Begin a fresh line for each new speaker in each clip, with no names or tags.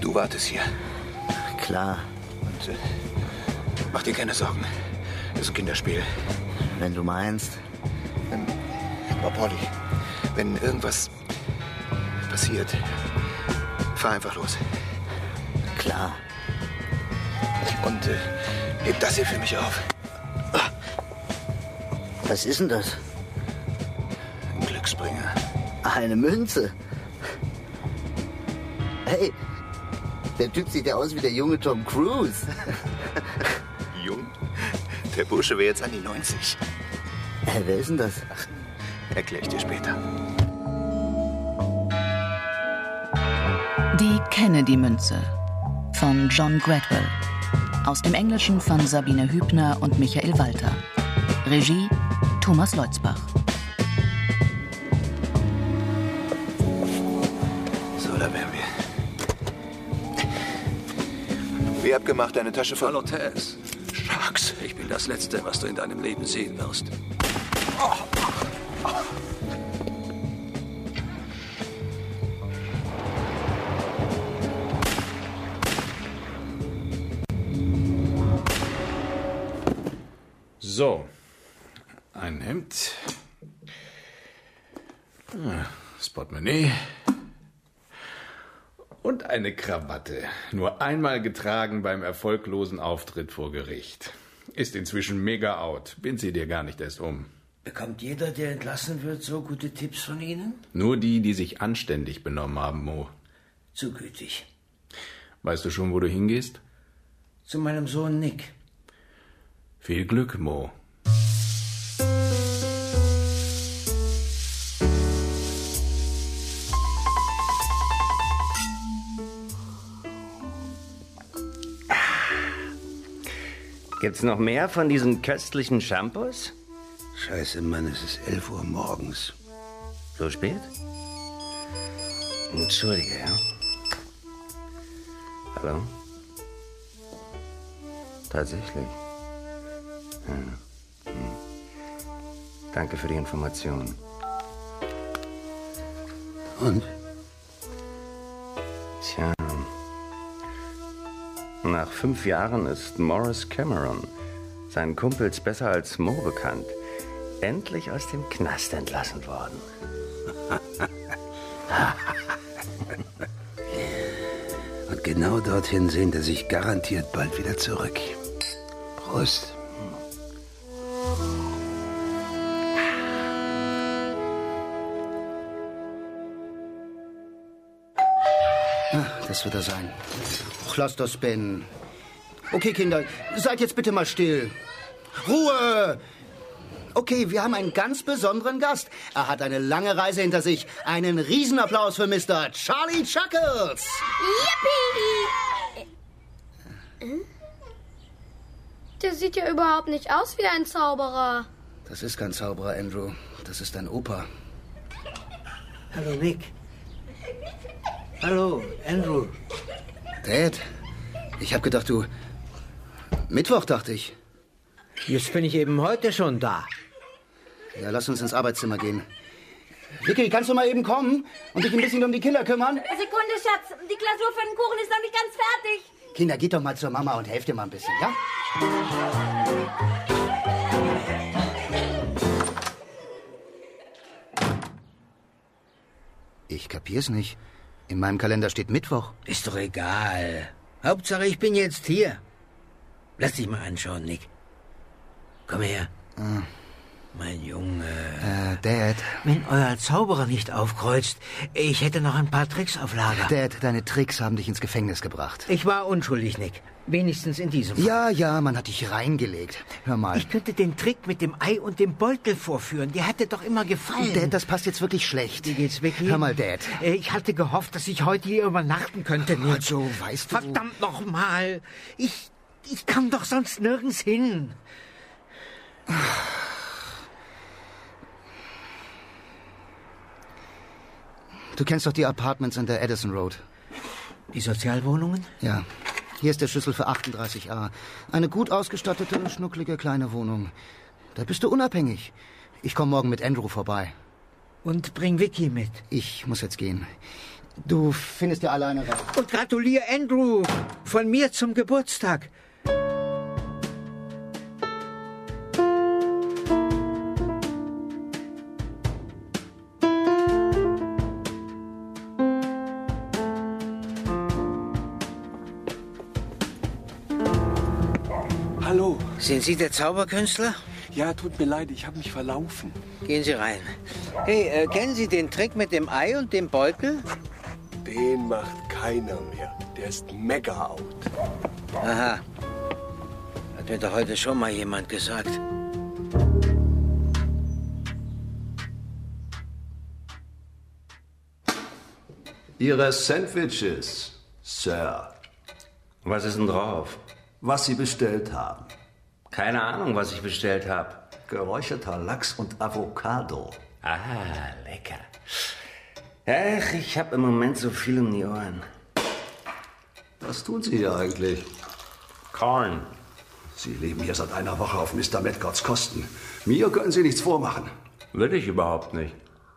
Du wartest hier.
Klar.
Und mach dir keine Sorgen. Das ist ein Kinderspiel.
Wenn du meinst.
Oh, Polly, wenn irgendwas passiert, fahr einfach los.
Klar.
Und heb das hier für mich auf.
Was ist denn das?
Ein Glücksbringer.
Eine Münze. Hey, der Typ sieht ja aus wie der junge Tom Cruise.
Jung? Der Bursche wäre jetzt an die 90.
Wer ist denn das?
Ach, erklär ich dir später.
Die Kennedy-Münze von John Gradwell. Aus dem Englischen von Sabine Hübner und Michael Walter. Regie Thomas Leutzbach.
So, da wären wir. Wie abgemacht, deine Tasche voll.
Hallo, Tess. Shucks, ich bin das Letzte, was du in deinem Leben sehen wirst.
So, ein Hemd, das Portemonnaie und eine Krawatte. Nur einmal getragen beim erfolglosen Auftritt vor Gericht. Ist inzwischen mega out. Bind sie dir gar nicht erst um.
Bekommt jeder, der entlassen wird, so gute Tipps von Ihnen?
Nur die, die sich anständig benommen haben, Mo.
Zu gütig.
Weißt du schon, wo du hingehst?
Zu meinem Sohn Nick.
Viel Glück, Mo.
Gibt's noch mehr von diesen köstlichen Shampoos?
Scheiße, Mann, es ist 11 Uhr morgens.
So spät? Entschuldige, ja? Hallo? Tatsächlich? Ja. Danke für die Information.
Und?
Tja. Nach 5 Jahren ist Morris Cameron, seinen Kumpels besser als Mo bekannt, endlich aus dem Knast entlassen worden.
Und genau dorthin sehnt er sich garantiert bald wieder zurück. Prost.
Das wird er sein. Ach, lass das, Ben. Okay, Kinder, seid jetzt bitte mal still. Ruhe! Okay, wir haben einen ganz besonderen Gast. Er hat eine lange Reise hinter sich. Einen Riesenapplaus für Mr. Charlie Chuckles.
Yippie! Der sieht ja überhaupt nicht aus wie ein Zauberer.
Das ist kein Zauberer, Andrew. Das ist ein Opa.
Hallo, Nick. Hallo, Andrew.
Dad, ich hab gedacht, du... Mittwoch, dachte ich.
Jetzt bin ich eben heute schon da.
Ja, lass uns ins Arbeitszimmer gehen. Vicky, kannst du mal eben kommen und dich ein bisschen um die Kinder kümmern?
Sekunde, Schatz. Die Glasur für den Kuchen ist noch nicht ganz fertig.
Kinder, geht doch mal zur Mama und helft ihr mal ein bisschen, ja? Ich kapier's nicht. In meinem Kalender steht Mittwoch.
Ist doch egal. Hauptsache, ich bin jetzt hier. Lass dich mal anschauen, Nick. Komm her. Mein Junge.
Dad.
Wenn euer Zauberer nicht aufkreuzt, ich hätte noch ein paar Tricks auf Lager.
Dad, deine Tricks haben dich ins Gefängnis gebracht.
Ich war unschuldig, Nick. Wenigstens in diesem Fall.
Ja, man hat dich reingelegt. Hör mal.
Ich könnte den Trick mit dem Ei und dem Beutel vorführen. Der hätte doch immer gefallen.
Dad, das passt jetzt wirklich schlecht.
Wie geht's, Vicky?
Hör mal, Dad.
Ich hatte gehofft, dass ich heute hier übernachten könnte, Nick.
Also, weißt du...
Verdammt noch mal. Ich kann doch sonst nirgends hin.
Du kennst doch die Apartments in der Addison Road.
Die Sozialwohnungen?
Ja. Hier ist der Schlüssel für 38a. Eine gut ausgestattete, schnucklige kleine Wohnung. Da bist du unabhängig. Ich komme morgen mit Andrew vorbei.
Und bring Vicky mit.
Ich muss jetzt gehen. Du findest ja alleine raus.
Und gratuliere Andrew von mir zum Geburtstag.
Hallo.
Sind Sie der Zauberkünstler?
Ja, tut mir leid, ich habe mich verlaufen.
Gehen Sie rein. Hey, kennen Sie den Trick mit dem Ei und dem Beutel?
Den macht keiner mehr. Der ist mega out.
Aha. Hat mir doch heute schon mal jemand gesagt.
Ihre Sandwiches, Sir.
Was ist denn drauf?
Was Sie bestellt haben.
Keine Ahnung, was ich bestellt habe.
Geräucherter Lachs und Avocado.
Ah, lecker. Ach, ich habe im Moment so viel um die Ohren.
Was tun Sie hier eigentlich?
Corn.
Sie leben hier seit einer Woche auf Mr. Medgards Kosten. Mir können Sie nichts vormachen.
Will ich überhaupt nicht.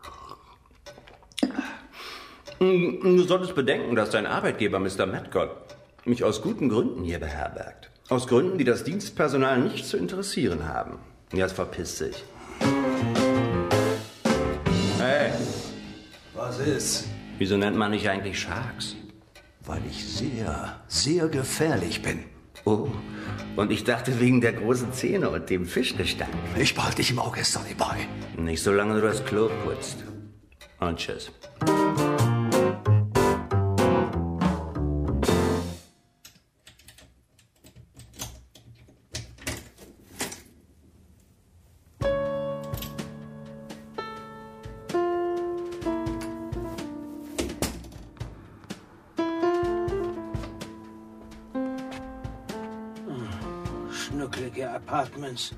Du solltest bedenken, dass dein Arbeitgeber, Mr. Medgard, mich aus guten Gründen hier beherbergt. Aus Gründen, die das Dienstpersonal nicht zu interessieren haben. Jetzt verpiss dich. Hey.
Was ist?
Wieso nennt man mich eigentlich Sharks?
Weil ich sehr, sehr gefährlich bin.
Oh, und ich dachte wegen der großen Zähne und dem Fischgestank.
Ich behalte dich im Auge, Sonny Boy.
Nicht solange du das Klo putzt. Und tschüss.
Schnucklige Apartments.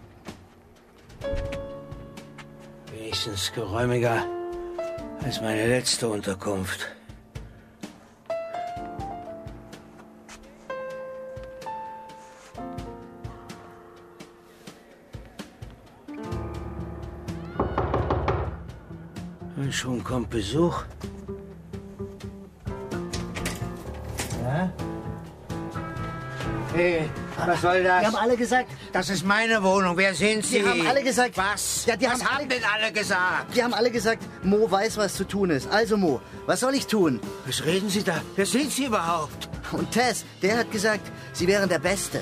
Wenigstens geräumiger als meine letzte Unterkunft. Und schon kommt Besuch. Ja? Hey, was soll das?
Die haben alle gesagt...
Das ist meine Wohnung. Wer sind Sie?
Die haben alle gesagt...
Was?
Ja,
Was haben denn alle gesagt?
Die haben alle gesagt, Mo weiß, was zu tun ist. Also, Mo, was soll ich tun?
Was reden Sie da? Wer sind Sie überhaupt?
Und Tess, der hat gesagt, Sie wären der Beste.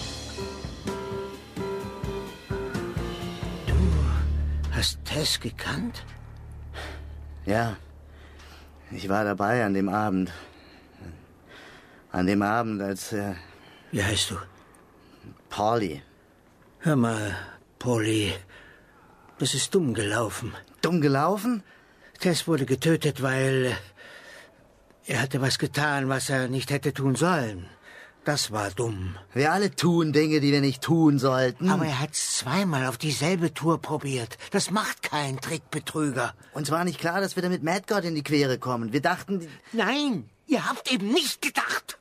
Du hast Tess gekannt?
Ja, ich war dabei an dem Abend. An dem Abend, als...
Wie heißt du?
Polly.
Hör mal, Polly, das ist dumm gelaufen.
Dumm gelaufen?
Tess wurde getötet, weil er hatte was getan, was er nicht hätte tun sollen. Das war dumm.
Wir alle tun Dinge, die wir nicht tun sollten.
Aber er hat's zweimal auf dieselbe Tour probiert. Das macht kein Trickbetrüger.
Uns war nicht klar, dass wir damit Medgard in die Quere kommen. Wir dachten...
Nein, ihr habt eben nicht gedacht.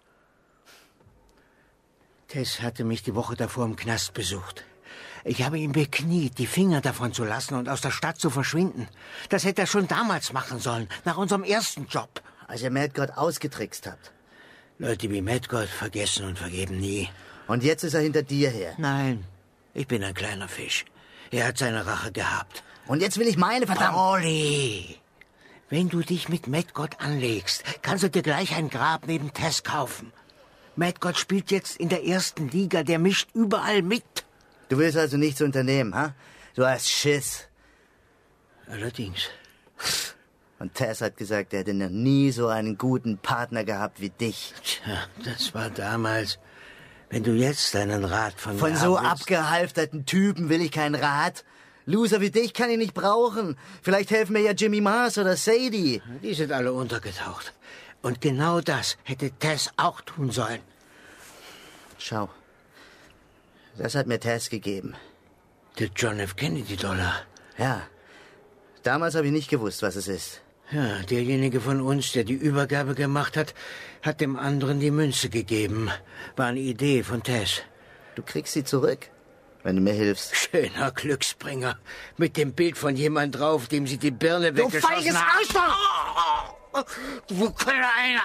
Tess hatte mich die Woche davor im Knast besucht. Ich habe ihn bekniet, die Finger davon zu lassen und aus der Stadt zu verschwinden. Das hätte er schon damals machen sollen, nach unserem ersten Job.
Als ihr Medgard ausgetrickst habt.
Leute wie Medgard vergessen und vergeben nie.
Und jetzt ist er hinter dir her.
Nein, ich bin ein kleiner Fisch. Er hat seine Rache gehabt.
Und jetzt will ich meine, verdammt...
Polly, wenn du dich mit Medgard anlegst, kannst du dir gleich ein Grab neben Tess kaufen. Medgard spielt jetzt in der ersten Liga, der mischt überall mit.
Du willst also nichts unternehmen, ha? Du hast Schiss.
Allerdings.
Und Tess hat gesagt, er hätte noch nie so einen guten Partner gehabt wie dich.
Tja, das war damals. Wenn du jetzt einen Rat von mir
Von so
haben willst...
abgehalfterten Typen will ich keinen Rat. Loser wie dich kann ich nicht brauchen. Vielleicht helfen mir ja Jimmy Mars oder Sadie.
Die sind alle untergetaucht. Und genau das hätte Tess auch tun sollen.
Schau. Das hat mir Tess gegeben.
Der John F. Kennedy-Dollar.
Ja. Damals habe ich nicht gewusst, was es ist.
Ja, derjenige von uns, der die Übergabe gemacht hat, hat dem anderen die Münze gegeben. War eine Idee von Tess.
Du kriegst sie zurück, wenn du mir hilfst.
Schöner Glücksbringer. Mit dem Bild von jemand drauf, dem sie die Birne weggeschossen haben.
Du feiges Arschloch!
Wo kann einer?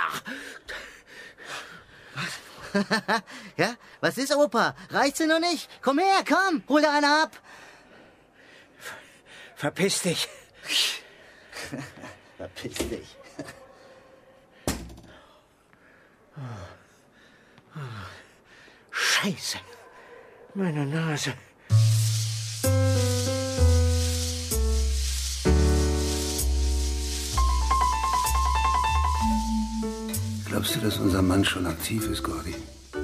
Ja, was ist, Opa? Reicht's dir noch nicht? Komm her, komm, hol dir eine ab.
Verpiss dich.
Verpiss dich.
Scheiße. Meine Nase.
Glaubst du, dass unser Mann schon aktiv ist, Gordy?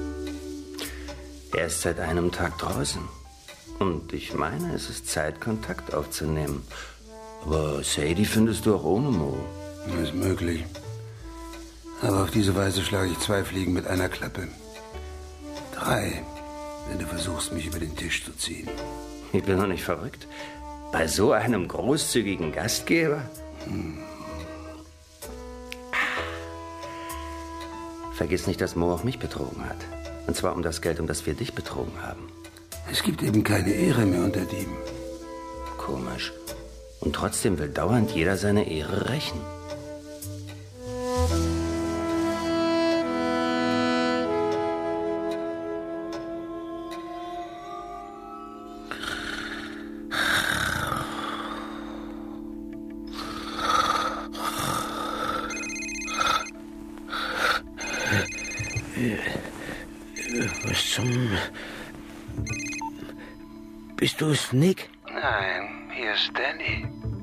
Er ist seit einem Tag draußen. Und ich meine, es ist Zeit, Kontakt aufzunehmen. Aber Sadie findest du auch ohne Mo.
Ist möglich. Aber auf diese Weise schlage ich 2 Fliegen mit einer Klappe. 3, wenn du versuchst, mich über den Tisch zu ziehen.
Ich bin noch nicht verrückt. Bei so einem großzügigen Gastgeber? Vergiss nicht, dass Mo auch mich betrogen hat. Und zwar um das Geld, um das wir dich betrogen haben.
Es gibt eben keine Ehre mehr unter Dieben.
Komisch. Und trotzdem will dauernd jeder seine Ehre rächen.
Was zum... Bist du es, Nick?
Nein, hier ist Danny.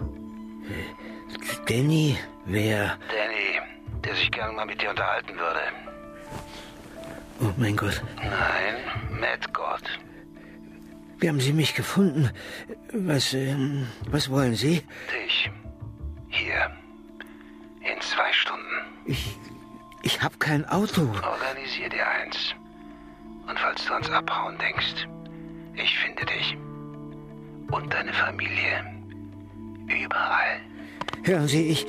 Danny? Wer?
Danny, der sich gern mal mit dir unterhalten würde.
Oh mein Gott.
Nein, Mad God.
Wie haben Sie mich gefunden? Was wollen Sie?
Dich. Hier. In 2 Stunden.
Ich habe kein Auto.
Organisier dir eins. Und falls du ans Abhauen denkst, ich finde dich. Und deine Familie. Überall.
Hören Sie, ich...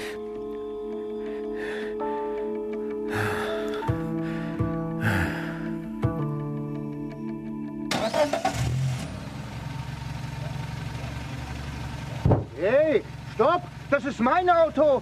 Hey, stopp! Das ist mein Auto!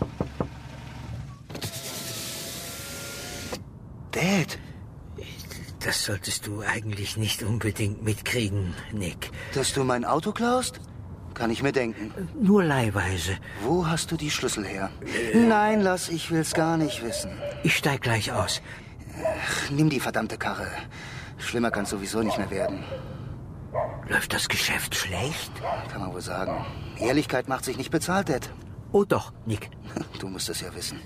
Dad, das solltest du eigentlich nicht unbedingt mitkriegen, Nick.
Dass du mein Auto klaust? Kann ich mir denken.
Nur leihweise.
Wo hast du die Schlüssel her? Nein, lass, ich will's gar nicht wissen.
Ich steig gleich aus.
Ach, nimm die verdammte Karre. Schlimmer kann's sowieso nicht mehr werden.
Läuft das Geschäft schlecht?
Kann man wohl sagen. Ehrlichkeit macht sich nicht bezahlt, Dad.
Oh doch, Nick.
Du musst es ja wissen.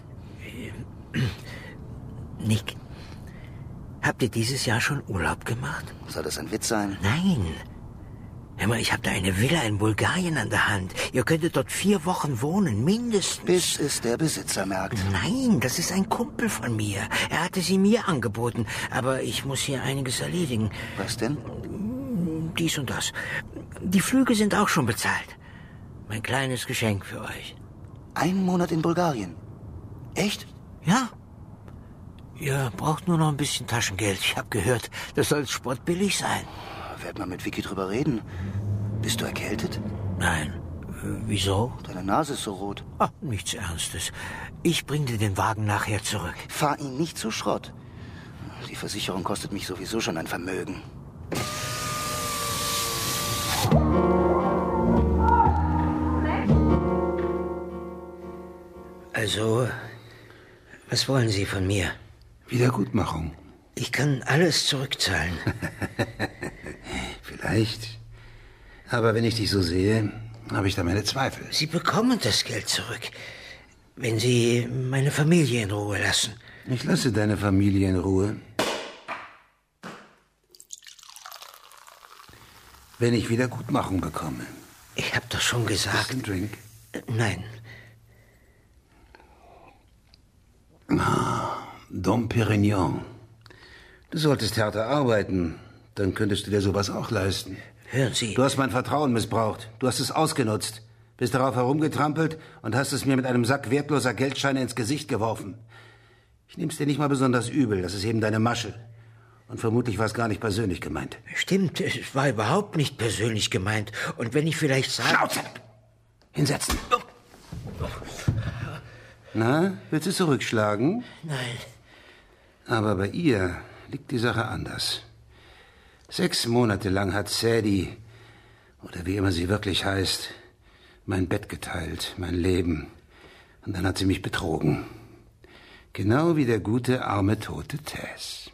Nick, habt ihr dieses Jahr schon Urlaub gemacht?
Soll das ein Witz sein?
Nein. Hör mal, ich habe da eine Villa in Bulgarien an der Hand. Ihr könntet dort 4 Wochen wohnen, mindestens.
Bis es der Besitzer merkt.
Nein, das ist ein Kumpel von mir. Er hatte sie mir angeboten, aber ich muss hier einiges erledigen.
Was denn?
Dies und das. Die Flüge sind auch schon bezahlt. Mein kleines Geschenk für euch.
1 Monat in Bulgarien? Echt?
Ja. Ihr braucht nur noch ein bisschen Taschengeld. Ich habe gehört, das soll spottbillig sein.
Werd mal mit Vicky drüber reden. Bist du erkältet?
Nein. Wieso?
Deine Nase ist so rot.
Ach, nichts Ernstes. Ich bring dir den Wagen nachher zurück.
Fahr ihn nicht zu Schrott. Die Versicherung kostet mich sowieso schon ein Vermögen.
Also, was wollen Sie von mir?
Wiedergutmachung.
Ich kann alles zurückzahlen.
Vielleicht. Aber wenn ich dich so sehe, habe ich da meine Zweifel.
Sie bekommen das Geld zurück, wenn Sie meine Familie in Ruhe lassen.
Ich lasse deine Familie in Ruhe. Wenn ich Wiedergutmachung bekomme.
Ich habe doch schon gesagt.
Ein Drink?
Nein.
Dom Perignon. Du solltest härter arbeiten. Dann könntest du dir sowas auch leisten.
Hören Sie.
Du hast mein Vertrauen missbraucht. Du hast es ausgenutzt. Bist darauf herumgetrampelt und hast es mir mit einem Sack wertloser Geldscheine ins Gesicht geworfen. Ich nehm's dir nicht mal besonders übel. Das ist eben deine Masche. Und vermutlich war es gar nicht persönlich gemeint.
Stimmt, es war überhaupt nicht persönlich gemeint. Und wenn ich vielleicht sage...
Schnauze! Hinsetzen. Na, willst du zurückschlagen?
Nein.
Aber bei ihr liegt die Sache anders. 6 Monate lang hat Sadie, oder wie immer sie wirklich heißt, mein Bett geteilt, mein Leben. Und dann hat sie mich betrogen. Genau wie der gute, arme, tote Tess.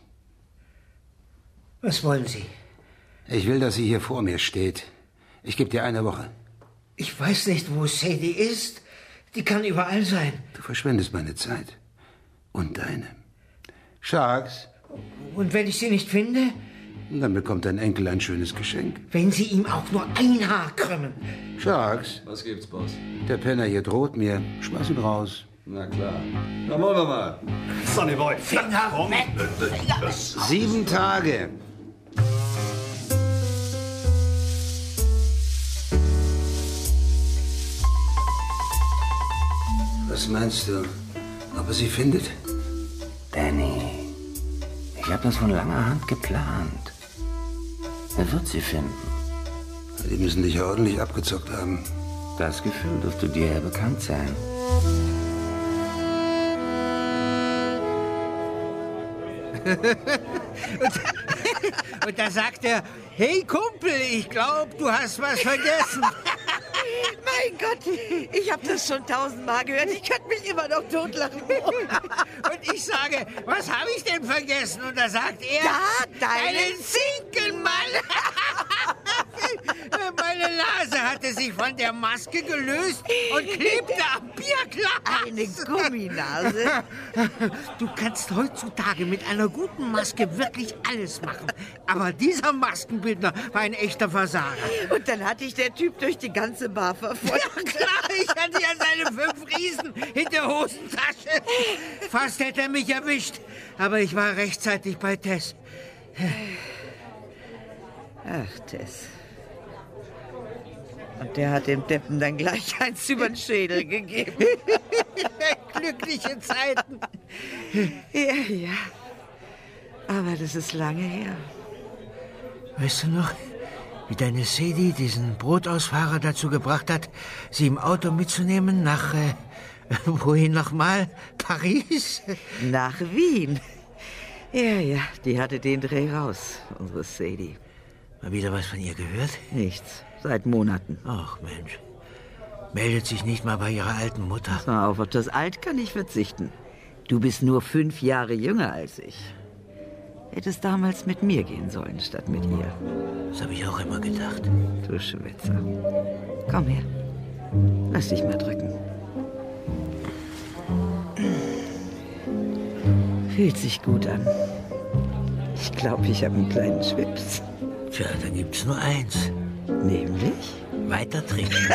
Was wollen Sie?
Ich will, dass sie hier vor mir steht. Ich gebe dir 1 Woche.
Ich weiß nicht, wo Sadie ist. Die kann überall sein.
Du verschwendest meine Zeit. Und deine. Sharks.
Und wenn ich sie nicht finde?
Dann bekommt dein Enkel ein schönes Geschenk.
Wenn Sie ihm auch nur ein Haar krümmen.
Sharks.
Was gibt's, Boss?
Der Penner hier droht mir. Schmeiß ihn raus.
Na klar. Dann wollen wir mal.
Sonny Boy, Finger weg!
7 Tage. Was meinst du? Ob er sie findet?
Danny, ich habe das von langer Hand geplant. Er wird sie finden.
Die müssen dich ja ordentlich abgezockt haben.
Das Gefühl dürfte dir ja bekannt sein.
Und da sagt er, hey Kumpel, ich glaube, du hast was vergessen.
Mein Gott, ich habe das schon 1000-mal gehört. Ich könnte mich immer noch totlachen.
Und ich sage, was habe ich denn vergessen? Und da sagt er,
ja,
deinen Zinkenmann. Meine Nase hatte sich von der Maske gelöst und klebte am Bierglas.
Eine Gumminase.
Du kannst heutzutage mit einer guten Maske wirklich alles machen. Aber dieser Maskenbildner war ein echter Versager.
Und dann hatte ich der Typ durch die ganze Bar verfolgt.
Ja klar, ich hatte ja seine 5 Riesen in der Hosentasche. Fast hätte er mich erwischt. Aber ich war rechtzeitig bei Tess.
Ach, Tess. Und der hat dem Deppen dann gleich eins über den Schädel gegeben.
Glückliche Zeiten.
Ja, ja. Aber das ist lange her.
Weißt du noch, wie deine Sadie diesen Brotausfahrer dazu gebracht hat, sie im Auto mitzunehmen nach, wohin nochmal? Paris?
Nach Wien. Ja, ja, die hatte den Dreh raus, unsere Sadie.
Mal wieder was von ihr gehört?
Nichts, seit Monaten.
Ach Mensch, meldet sich nicht mal bei ihrer alten Mutter.
Pass mal auf das Alt kann ich verzichten. Du bist nur 5 Jahre jünger als ich. Hättest damals mit mir gehen sollen, statt mit ihr.
Das habe ich auch immer gedacht.
Du Schwätzer. Komm her. Lass dich mal drücken. Fühlt sich gut an. Ich glaube, ich habe einen kleinen Schwips.
Tja, dann gibt's nur eins.
Nämlich?
Weiter trinken.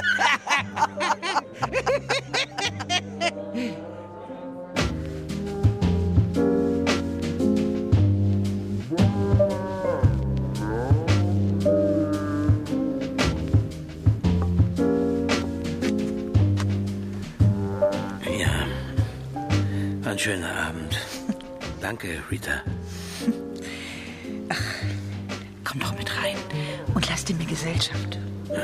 Ja, ein schöner Abend. Danke, Rita.
Ach, komm doch mit rein und lass dir mir Gesellschaft.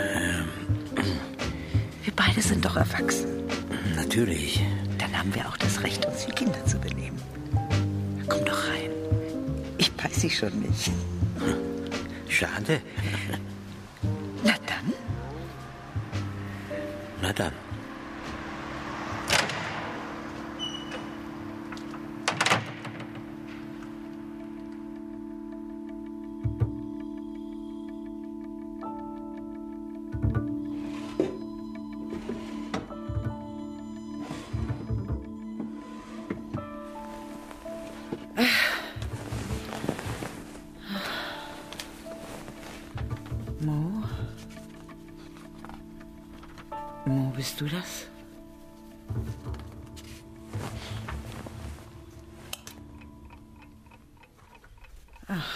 Wir beide sind doch erwachsen.
Natürlich.
Dann haben wir auch das Recht, uns wie Kinder zu benehmen. Komm doch rein. Ich beiß dich schon nicht.
Schade.
Na dann.
Na dann.
Mo? Mo, bist du das? Ach,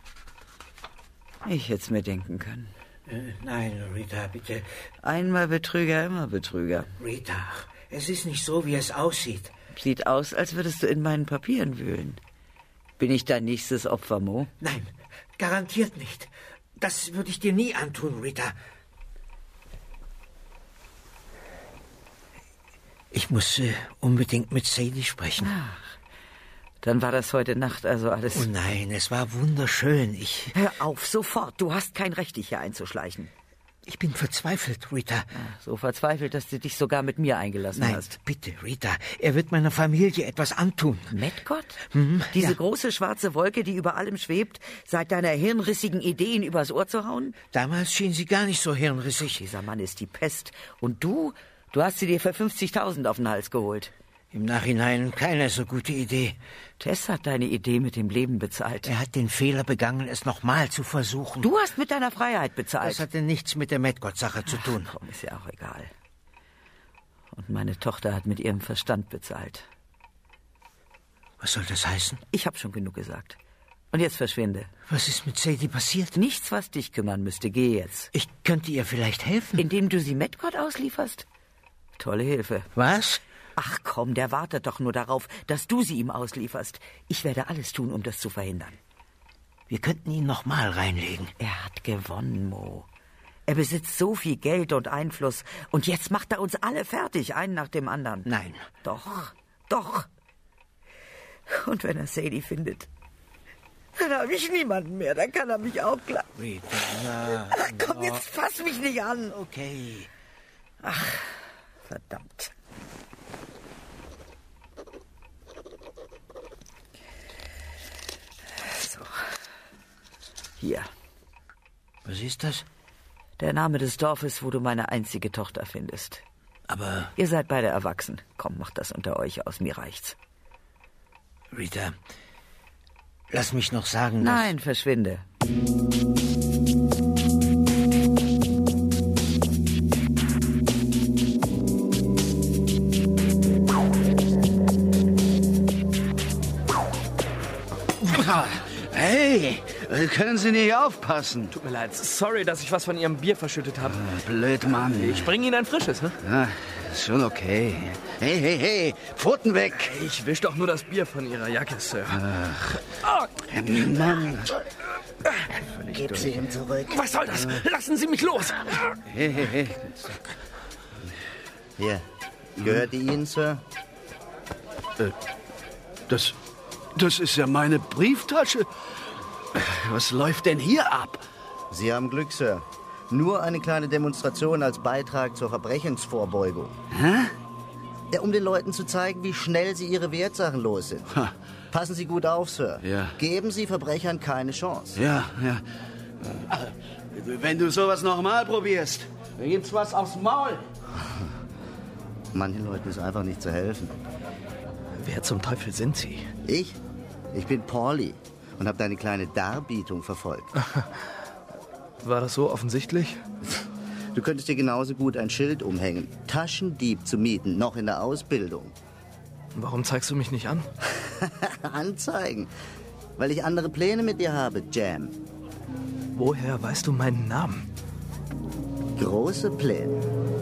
ich hätte es mir denken können.
Nein, Rita, bitte.
Einmal Betrüger, immer Betrüger.
Rita, es ist nicht so, wie es aussieht.
Sieht aus, als würdest du in meinen Papieren wühlen. Bin ich dein nächstes Opfer, Mo?
Nein, garantiert nicht. Das würde ich dir nie antun, Rita. Ich muss unbedingt mit Sadie sprechen.
Ach, dann war das heute Nacht also alles...
Oh nein, es war wunderschön.
Hör auf, sofort. Du hast kein Recht, dich hier einzuschleichen.
Ich bin verzweifelt, Rita.
So verzweifelt, dass du dich sogar mit mir eingelassen hast.
Nein, bitte, Rita. Er wird meiner Familie etwas antun.
Medgott? Diese große schwarze Wolke, die über allem schwebt, seit deiner hirnrissigen Ideen übers Ohr zu hauen?
Damals schien sie gar nicht so hirnrissig.
Dieser Mann ist die Pest. Und du hast sie dir für 50.000 auf den Hals geholt.
Im Nachhinein keine so gute Idee.
Tess hat deine Idee mit dem Leben bezahlt.
Er hat den Fehler begangen, es nochmal zu versuchen.
Du hast mit deiner Freiheit bezahlt.
Das hatte nichts mit der Medgott-Sache zu tun.
Komm, ist ja auch egal. Und meine Tochter hat mit ihrem Verstand bezahlt.
Was soll das heißen?
Ich habe schon genug gesagt. Und jetzt verschwinde.
Was ist mit Sadie passiert?
Nichts, was dich kümmern müsste. Geh jetzt.
Ich könnte ihr vielleicht helfen.
Indem du sie Medgott auslieferst? Tolle Hilfe.
Was?
Ach komm, der wartet doch nur darauf, dass du sie ihm auslieferst. Ich werde alles tun, um das zu verhindern.
Wir könnten ihn nochmal reinlegen.
Er hat gewonnen, Mo. Er besitzt so viel Geld und Einfluss. Und jetzt macht er uns alle fertig, einen nach dem anderen.
Nein.
Doch. Und wenn er Sadie findet, dann habe ich niemanden mehr. Dann kann er mich auch klar. Ach komm, jetzt fass mich nicht an.
Okay.
Ach, verdammt. So. Hier.
Was ist das?
Der Name des Dorfes, wo du meine einzige Tochter findest.
Aber...
Ihr seid beide erwachsen. Komm, macht das unter euch aus. Mir reicht's.
Rita, lass mich noch sagen,
Nein, verschwinde.
Hey, können Sie nicht aufpassen?
Tut mir leid. Sorry, dass ich was von Ihrem Bier verschüttet habe.
Blöd, Mann.
Ich bringe Ihnen ein frisches, ne?
Ja, ist schon okay. Hey, Pfoten weg.
Ich wisch doch nur das Bier von Ihrer Jacke, Sir.
Ach, Mann.
Gib sie ihm zurück.
Was soll das? Lassen Sie mich los!
Hey.
Hier, gehört die Ihnen, Sir?
Das ist ja meine Brieftasche. Was läuft denn hier ab?
Sie haben Glück, Sir. Nur eine kleine Demonstration als Beitrag zur Verbrechensvorbeugung.
Hä?
Ja, um den Leuten zu zeigen, wie schnell sie ihre Wertsachen los sind.
Ha.
Passen Sie gut auf, Sir.
Ja.
Geben Sie Verbrechern keine Chance.
Ja. Wenn du sowas nochmal probierst, dann gibt's was aufs Maul.
Manchen Leuten ist einfach nicht zu helfen.
Wer zum Teufel sind Sie?
Ich? Ich bin Pauli und habe deine kleine Darbietung verfolgt.
War das so offensichtlich?
Du könntest dir genauso gut ein Schild umhängen. Taschendieb zu mieten, noch in der Ausbildung.
Warum zeigst du mich nicht an?
Anzeigen. Weil ich andere Pläne mit dir habe, Jam.
Woher weißt du meinen Namen?
Große Pläne.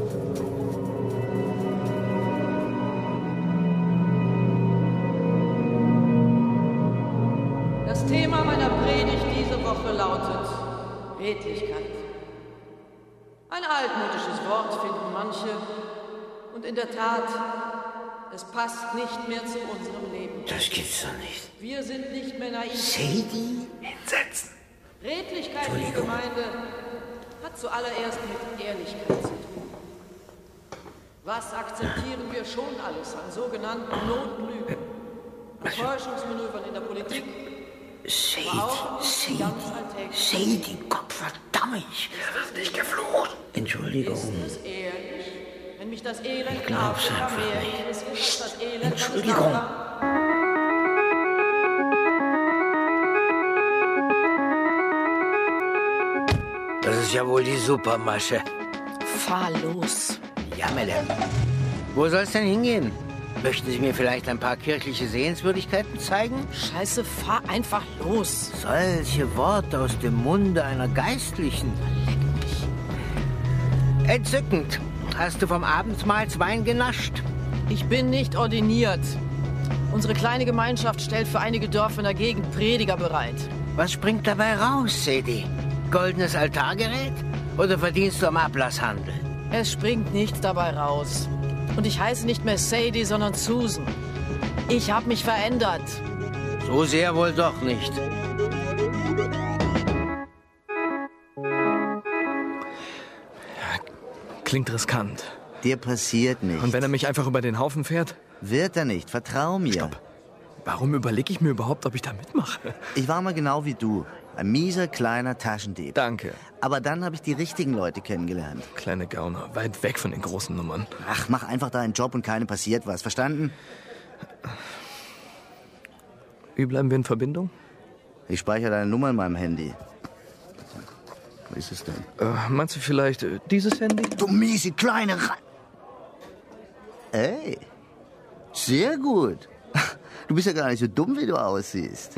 Das Thema meiner Predigt diese Woche lautet Redlichkeit. Ein altmodisches Wort finden manche. Und in der Tat, es passt nicht mehr zu unserem Leben.
Das gibt's doch nicht.
Wir sind nicht mehr naiv.
Sadie? Hinsetzen.
Redlichkeit in der Gemeinde hat zuallererst mit Ehrlichkeit zu tun. Was akzeptieren wir schon alles an sogenannten Notenlügen, Täuschungsmanövern in der Politik?
Sadie, Gott verdammt. Ich hab dich geflucht. Entschuldigung.
Ist es ehrlich, wenn mich das Elend
Ich glaub's
in Afrika
einfach
mehr
nicht.
interessiert als das Elend
Entschuldigung.
meines Nachbarn?
Das ist ja wohl die Supermasche.
Fahr los.
Ja, Madame. Wo soll's denn hingehen? Möchten Sie mir vielleicht ein paar kirchliche Sehenswürdigkeiten zeigen?
Scheiße, fahr einfach los.
Solche Worte aus dem Munde einer Geistlichen. Entzückend. Hast du vom Abendmahlswein genascht?
Ich bin nicht ordiniert. Unsere kleine Gemeinschaft stellt für einige Dörfer in der Gegend Prediger bereit.
Was springt dabei raus, Sadie? Goldenes Altargerät? Oder verdienst du am Ablasshandel?
Es springt nichts dabei raus. Und ich heiße nicht mehr Sadie, sondern Susan. Ich habe mich verändert.
So sehr wohl doch nicht.
Klingt riskant.
Dir passiert nichts.
Und wenn er mich einfach über den Haufen fährt?
Wird er nicht, vertrau mir.
Stopp. Warum überlege ich mir überhaupt, ob ich da mitmache?
Ich war mal genau wie du. Ein mieser, kleiner Taschendieb.
Danke.
Aber dann habe ich die richtigen Leute kennengelernt.
Kleine Gauner, weit weg von den großen Nummern.
Ach, mach einfach deinen Job und keinem passiert was. Verstanden?
Wie bleiben wir in Verbindung?
Ich speichere deine Nummer in meinem Handy. Wo ist es denn?
Meinst du vielleicht dieses Handy?
Du miese kleine Ey, sehr gut. Du bist ja gar nicht so dumm, wie du aussiehst.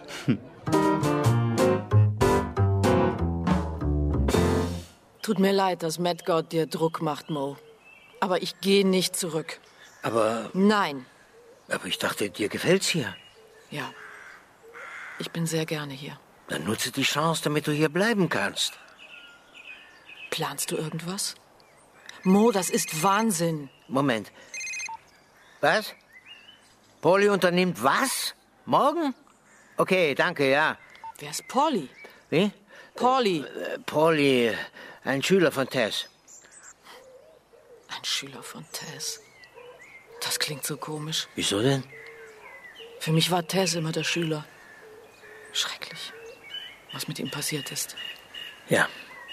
Tut mir leid, dass Mad God dir Druck macht, Mo. Aber ich gehe nicht zurück.
Aber
Nein.
ich dachte, dir gefällt's hier.
Ja. Ich bin sehr gerne hier.
Dann nutze die Chance, damit du hier bleiben kannst.
Planst du irgendwas? Mo, das ist Wahnsinn.
Moment. Was? Polly unternimmt was? Morgen? Okay, danke, ja.
Wer ist Polly?
Wie?
Polly.
Polly, ein Schüler von Tess.
Ein Schüler von Tess. Das klingt so komisch.
Wieso denn?
Für mich war Tess immer der Schüler. Schrecklich, was mit ihm passiert ist.
Ja.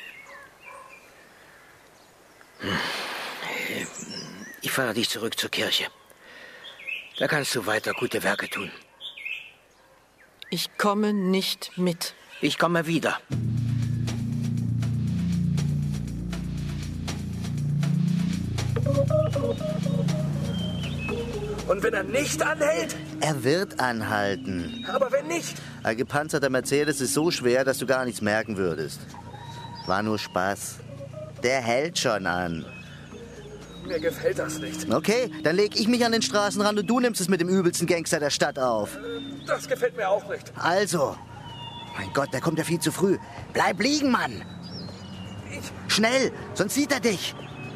Ich fahre dich zurück zur Kirche. Da kannst du weiter gute Werke tun.
Ich komme nicht mit.
Ich komme wieder.
Und wenn er nicht anhält?
Er wird anhalten.
Aber wenn nicht?
Ein gepanzerter Mercedes ist so schwer, dass du gar nichts merken würdest. War nur Spaß. Der hält schon an.
Mir gefällt das nicht.
Okay, dann leg ich mich an den Straßenrand und du nimmst es mit dem übelsten Gangster der Stadt auf.
Das gefällt mir auch nicht.
Also. Mein Gott, der kommt ja viel zu früh. Bleib liegen, Mann. Schnell, sonst sieht er dich.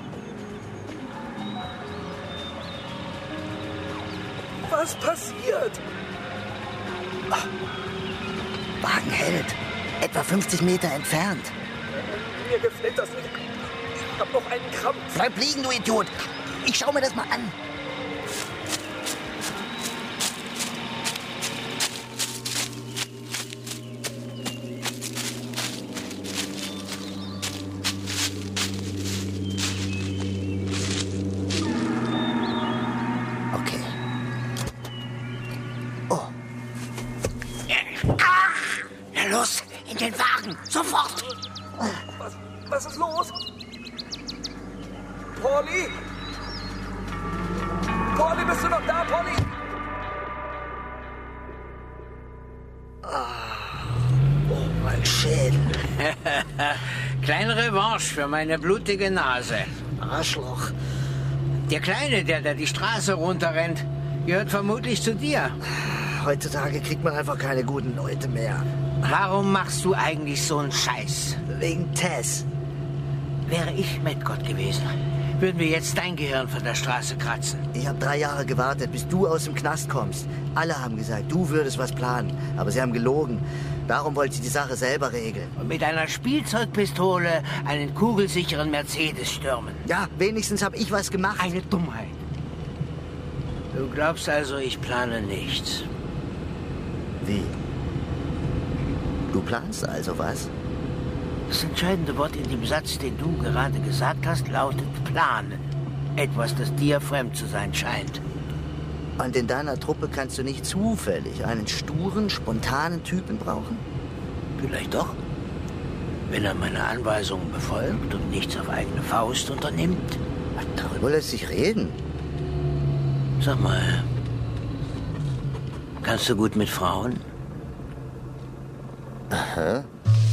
Was passiert?
Wagen hält. Etwa 50 Meter entfernt.
Mir gefällt das nicht. Ich hab noch einen Krampf.
Bleib liegen, du Idiot. Ich schau mir das mal an. Okay. Oh.
Na los, in den Wagen, sofort!
Was ist los? Polly? Polly, bist du noch da, Polly?
Oh, mein Schädel. Kleine Revanche für meine blutige Nase. Arschloch. Der Kleine, der da die Straße runterrennt, gehört vermutlich zu dir.
Heutzutage kriegt man einfach keine guten Leute mehr.
Warum machst du eigentlich so einen Scheiß?
Wegen Tess.
Wäre ich Mad God gewesen, würden wir jetzt dein Gehirn von der Straße kratzen.
Ich habe 3 Jahre gewartet, bis du aus dem Knast kommst. Alle haben gesagt, du würdest was planen. Aber sie haben gelogen. Darum wollte sie die Sache selber regeln.
Und mit einer Spielzeugpistole einen kugelsicheren Mercedes stürmen.
Ja, wenigstens habe ich was gemacht.
Eine Dummheit. Du glaubst also, ich plane nichts.
Wie? Du planst also was?
Das entscheidende Wort in dem Satz, den du gerade gesagt hast, lautet planen. Etwas, das dir fremd zu sein scheint.
Und in deiner Truppe kannst du nicht zufällig einen sturen, spontanen Typen brauchen?
Vielleicht doch. Wenn er meine Anweisungen befolgt und nichts auf eigene Faust unternimmt.
Darüber lässt sich reden.
Sag mal, kannst du gut mit Frauen?
Aha.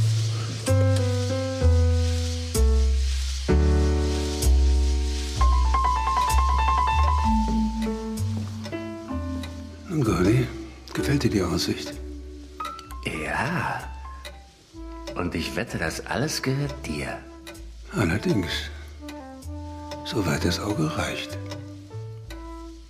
Gordy, gefällt dir die Aussicht?
Ja. Und ich wette, das alles gehört dir.
Allerdings. Soweit das Auge reicht.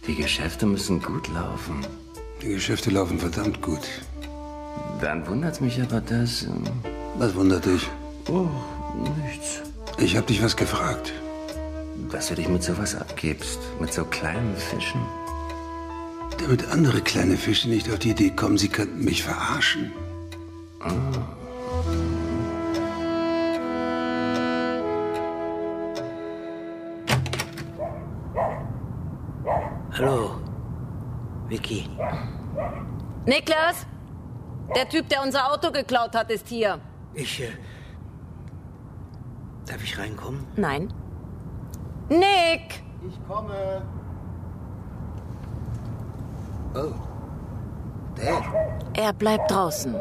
Die Geschäfte müssen gut laufen.
Die Geschäfte laufen verdammt gut.
Dann wundert's mich aber, dass...
Was wundert dich?
Oh, nichts.
Ich hab dich was gefragt.
Dass du dich mit sowas abgibst, mit so kleinen Fischen.
Damit andere kleine Fische nicht auf die Idee kommen, sie könnten mich verarschen.
Oh.
Hallo, Vicky.
Niklas, der Typ, der unser Auto geklaut hat, ist hier.
Darf ich reinkommen?
Nein. Nick!
Ich komme. Oh. Dad.
Er bleibt draußen.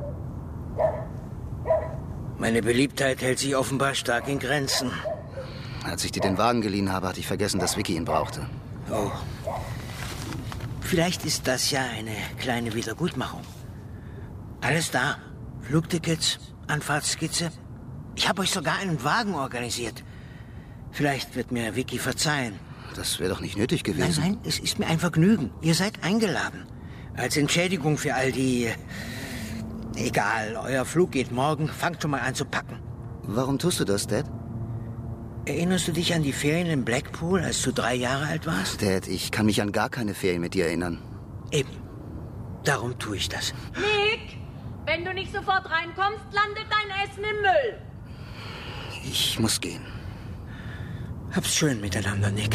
Meine Beliebtheit hält sich offenbar stark in Grenzen.
Als ich dir den Wagen geliehen habe, hatte ich vergessen, dass Vicky ihn brauchte.
Oh. Vielleicht ist das ja eine kleine Wiedergutmachung. Alles da. Flugtickets, Anfahrtsskizze. Ich habe euch sogar einen Wagen organisiert. Vielleicht wird mir Vicky verzeihen.
Das wäre doch nicht nötig gewesen.
Nein, es ist mir ein Vergnügen. Ihr seid eingeladen. Als Entschädigung für all die... Egal, euer Flug geht morgen. Fangt schon mal an zu packen.
Warum tust du das, Dad?
Erinnerst du dich an die Ferien in Blackpool, als du 3 Jahre alt warst?
Dad, ich kann mich an gar keine Ferien mit dir erinnern.
Eben. Darum tue ich das.
Nick, wenn du nicht sofort reinkommst, landet dein Essen im Müll.
Ich muss gehen.
Hab's schön miteinander, Nick.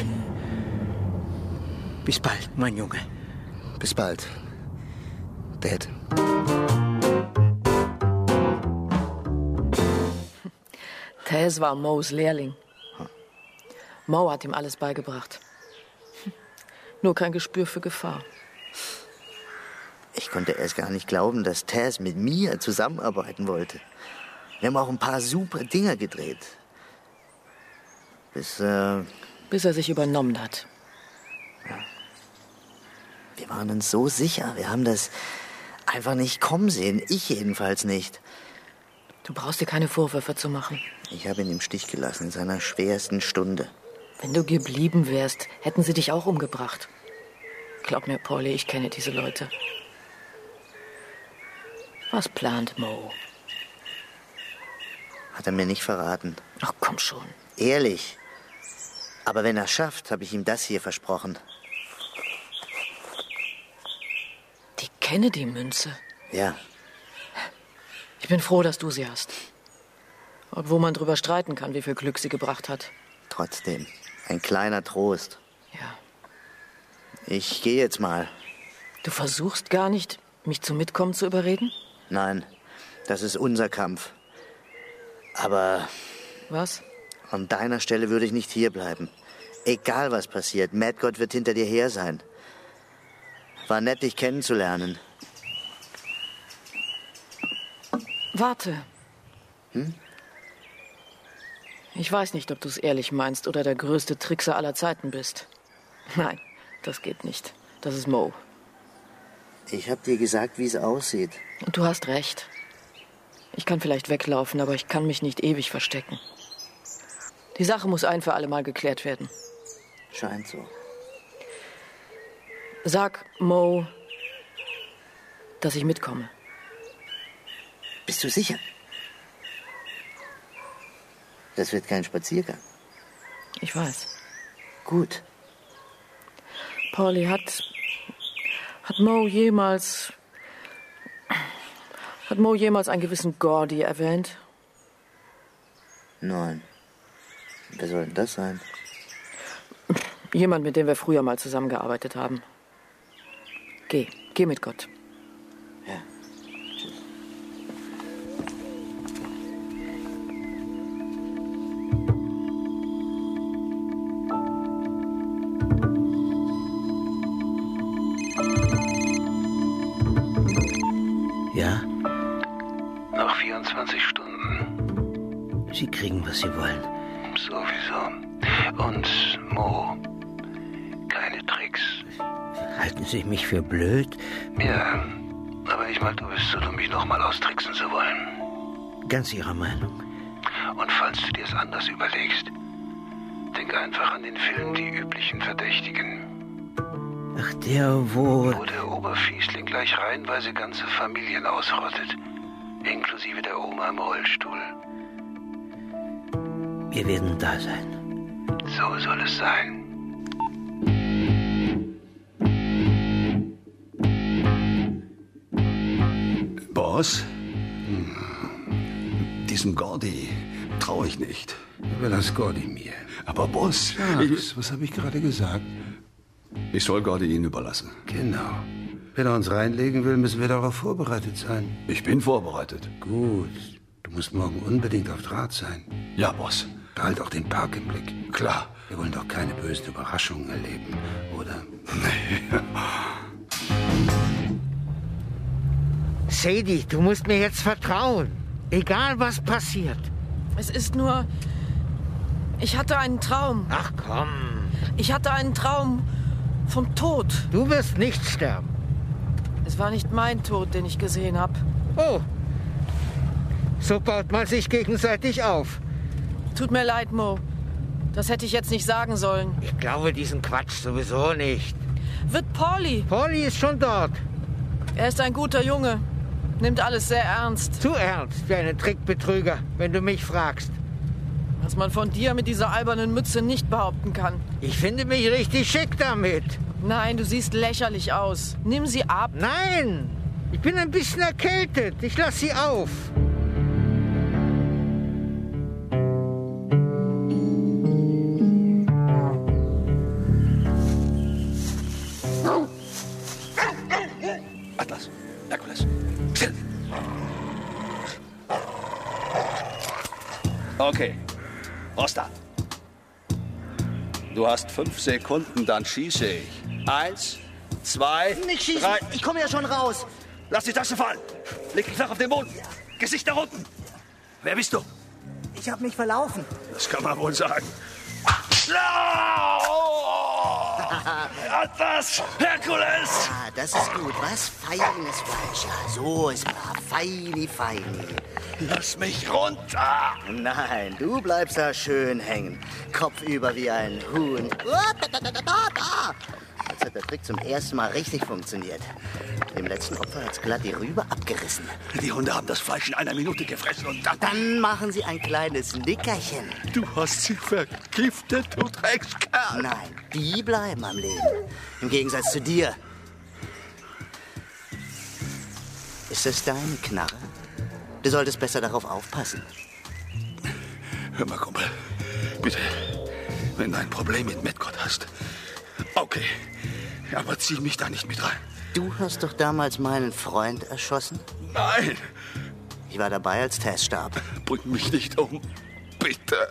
Bis bald, mein Junge.
Bis bald, Dad.
Tess war Moes Lehrling. Mo hat ihm alles beigebracht. Nur kein Gespür für Gefahr.
Ich konnte erst gar nicht glauben, dass Tess mit mir zusammenarbeiten wollte. Wir haben auch ein paar super Dinger gedreht. Bis er
sich übernommen hat.
Ja. Wir waren uns so sicher. Wir haben das einfach nicht kommen sehen. Ich jedenfalls nicht.
Du brauchst dir keine Vorwürfe zu machen.
Ich habe ihn im Stich gelassen in seiner schwersten Stunde.
Wenn du geblieben wärst, hätten sie dich auch umgebracht. Glaub mir, Polly, ich kenne diese Leute. Was plant Mo?
Hat er mir nicht verraten.
Ach, komm schon.
Ehrlich. Aber wenn er es schafft, habe ich ihm das hier versprochen.
Die Kennedy-Münze?
Ja.
Ich bin froh, dass du sie hast. Obwohl man drüber streiten kann, wie viel Glück sie gebracht hat.
Trotzdem, ein kleiner Trost.
Ja.
Ich gehe jetzt mal.
Du versuchst gar nicht, mich zum Mitkommen zu überreden?
Nein, das ist unser Kampf. Aber...
Was?
An deiner Stelle würde ich nicht hierbleiben. Egal, was passiert, Madgott wird hinter dir her sein. War nett, dich kennenzulernen.
Warte.
Hm?
Ich weiß nicht, ob du es ehrlich meinst oder der größte Trickser aller Zeiten bist. Nein, das geht nicht. Das ist Mo.
Ich habe dir gesagt, wie es aussieht.
Und du hast recht. Ich kann vielleicht weglaufen, aber ich kann mich nicht ewig verstecken. Die Sache muss ein für alle Mal geklärt werden.
Scheint so.
Sag Mo, dass ich mitkomme.
Bist du sicher? Das wird kein Spaziergang.
Ich weiß.
Gut.
Polly, hat Mo jemals einen gewissen Gordy erwähnt?
Nein. Wer soll denn das sein?
Jemand, mit dem wir früher mal zusammengearbeitet haben. Geh mit Gott.
Ja. Tschüss.
Ja?
Noch 24 Stunden.
Sie kriegen, was Sie wollen.
Sowieso. Und Mo, keine Tricks.
Halten Sie mich für blöd?
Ja, aber nicht mal du bist so dumm, mich nochmal austricksen zu wollen.
Ganz Ihrer Meinung.
Und falls du dir es anders überlegst, denk einfach an den Film Die üblichen Verdächtigen.
Ach, der wo
der Oberfiesling gleich reihenweise ganze Familien ausrottet. Inklusive der Oma im Rollstuhl.
Wir werden da sein.
So soll es sein.
Boss? Diesem Gordy traue ich nicht.
Überlass Gordy mir.
Aber Boss, was habe ich gerade gesagt? Ich soll Gordy Ihnen überlassen.
Genau. Wenn er uns reinlegen will, müssen wir darauf vorbereitet sein.
Ich bin vorbereitet.
Gut. Du musst morgen unbedingt auf Draht sein.
Ja, Boss.
Behalt auch den Park im Blick.
Klar.
Wir wollen doch keine bösen Überraschungen erleben, oder?
Sadie, du musst mir jetzt vertrauen. Egal, was passiert.
Es ist nur... Ich hatte einen Traum.
Ach komm.
Ich hatte einen Traum vom Tod.
Du wirst nicht sterben.
Es war nicht mein Tod, den ich gesehen habe.
Oh. So baut man sich gegenseitig auf.
Tut mir leid, Mo. Das hätte ich jetzt nicht sagen sollen.
Ich glaube diesen Quatsch sowieso nicht.
Wird Pauli.
Pauli ist schon dort.
Er ist ein guter Junge. Nimmt alles sehr ernst.
Zu ernst wie einen Trickbetrüger, wenn du mich fragst.
Was man von dir mit dieser albernen Mütze nicht behaupten kann.
Ich finde mich richtig schick damit.
Nein, du siehst lächerlich aus. Nimm sie ab.
Nein, ich bin ein bisschen erkältet. Ich lass sie auf.
Atlas, Herkules, still. Okay, Rosta. Du hast 5 Sekunden, dann schieße ich. 1, 2,
Nicht schießen,
3.
ich komme ja schon raus.
Lass die Tasche fallen. Leg dich flach auf den Boden. Gesicht nach unten. Wer bist du?
Ich habe mich verlaufen.
Das kann man wohl sagen. Atlas! Herkules!
Ah, das ist gut. Was? Feines Fleisch. Ja, so ist brav. Feini, feini.
Lass mich runter!
Nein, du bleibst da schön hängen. Kopfüber wie ein Huhn. Jetzt hat der Trick zum ersten Mal richtig funktioniert. Dem letzten Opfer hat's glatt die Rübe abgerissen.
Die Hunde haben das Fleisch in einer Minute gefressen und dann...
Dann machen sie ein kleines Nickerchen.
Du hast sie vergiftet, du Dreckskerl.
Nein, die bleiben am Leben. Im Gegensatz zu dir. Ist das deine Knarre? Du solltest besser darauf aufpassen.
Hör mal, Kumpel. Bitte, wenn du ein Problem mit Medgott hast. Okay, aber zieh mich da nicht mit rein.
Du hast doch damals meinen Freund erschossen?
Nein!
Ich war dabei, als Tess starb.
Bring mich nicht um. Bitte.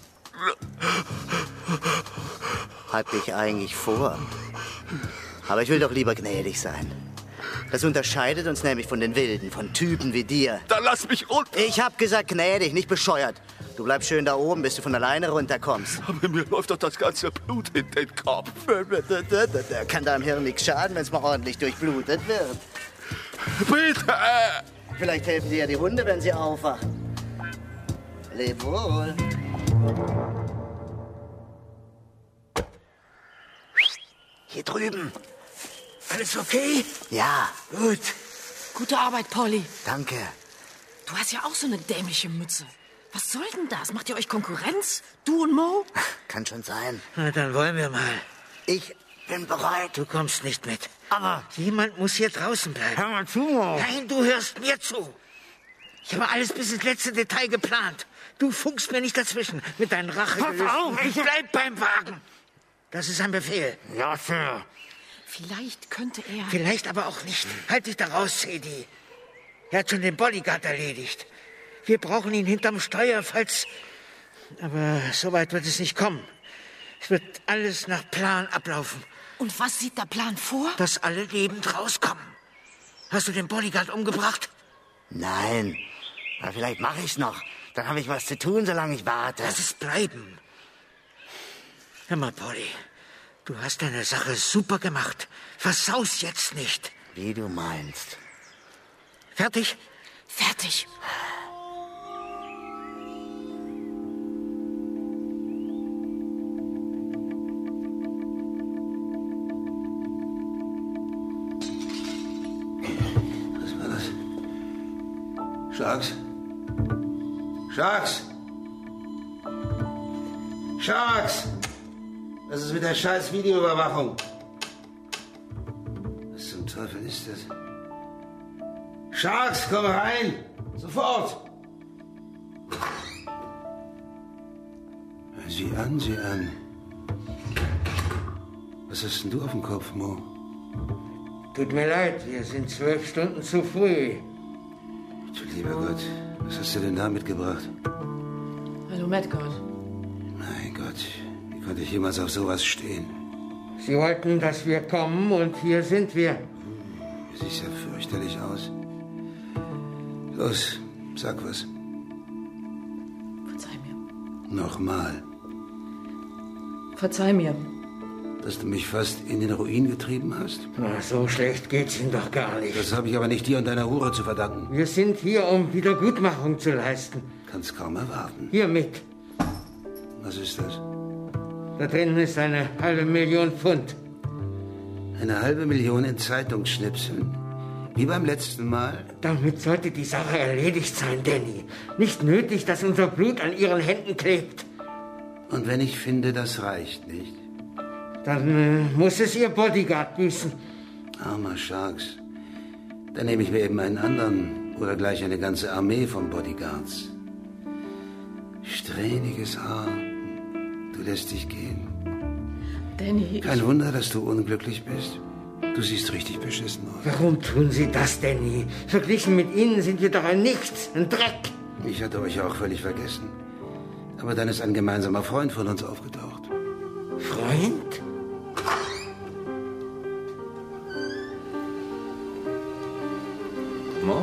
Hatte ich eigentlich vor. Aber ich will doch lieber gnädig sein. Das unterscheidet uns nämlich von den Wilden, von Typen wie dir.
Dann lass mich runter.
Ich hab gesagt gnädig, nicht bescheuert. Du bleibst schön da oben, bis du von alleine runterkommst.
Aber mir läuft doch das ganze Blut in den Kopf.
Da kann deinem Hirn nichts schaden, wenn es mal ordentlich durchblutet wird.
Bitte!
Vielleicht helfen dir ja die Hunde, wenn sie aufwachen. Leb wohl. Hier drüben.
Alles okay?
Ja.
Gut.
Gute Arbeit, Polly.
Danke.
Du hast ja auch so eine dämliche Mütze. Was soll denn das? Macht ihr euch Konkurrenz? Du und Mo?
Kann schon sein.
Na, dann wollen wir mal.
Ich bin bereit.
Du kommst nicht mit.
Aber
jemand muss hier draußen bleiben.
Hör mal zu, Mo.
Nein, du hörst mir zu. Ich habe alles bis ins letzte Detail geplant. Du funkst mir nicht dazwischen mit deinen Rachegelüsten.
Pass auf,
Ich bleib beim Wagen. Das ist ein Befehl.
Ja, Sir.
Vielleicht könnte er...
Vielleicht aber auch nicht. Halt dich da raus, Sadie. Er hat schon den Bodyguard erledigt. Wir brauchen ihn hinterm Steuer, falls... Aber so weit wird es nicht kommen. Es wird alles nach Plan ablaufen.
Und was sieht der Plan vor?
Dass alle lebend rauskommen. Hast du den Bodyguard umgebracht?
Nein. Aber vielleicht mache ich's noch. Dann habe ich was zu tun, solange ich warte.
Lass es bleiben. Hör mal, Polly. Du hast deine Sache super gemacht. Versaus jetzt nicht.
Wie du meinst.
Fertig?
Fertig.
Sharks? Sharks! Sharks! Was ist mit der scheiß Videoüberwachung? Was zum Teufel ist das? Sharks, komm rein! Sofort! Sieh an, sieh an. Was hast denn du auf dem Kopf, Mo?
Tut mir leid, wir sind 12 Stunden zu früh.
Du lieber Gott, was hast du denn da mitgebracht?
Hallo, Medgard.
Mein Gott, wie konnte ich jemals auf sowas stehen?
Sie wollten, dass wir kommen und hier sind wir.
Du siehst ja fürchterlich aus. Los, sag was.
Verzeih mir.
Nochmal.
Verzeih mir.
Dass du mich fast in den Ruin getrieben hast?
Na, so schlecht geht's Ihnen doch gar nicht.
Das habe ich aber nicht dir und deiner Hure zu verdanken.
Wir sind hier, um Wiedergutmachung zu leisten.
Kannst kaum erwarten.
Hier mit.
Was ist das?
Da drinnen ist eine $500.000 Pfund.
Eine $500.000 in Zeitungsschnipseln? Wie beim letzten Mal?
Damit sollte die Sache erledigt sein, Danny. Nicht nötig, dass unser Blut an Ihren Händen klebt.
Und wenn ich finde, das reicht nicht?
Dann muss es Ihr Bodyguard büßen.
Armer Sharks. Dann nehme ich mir eben einen anderen oder gleich eine ganze Armee von Bodyguards. Strähniges Haar. Du lässt dich gehen.
Danny,
Kein Wunder, dass du unglücklich bist. Du siehst richtig beschissen aus.
Warum tun Sie das, Danny? Verglichen mit Ihnen sind wir doch ein Nichts, ein Dreck.
Ich hatte euch auch völlig vergessen. Aber dann ist ein gemeinsamer Freund von uns aufgetaucht.
Freund?
Mo.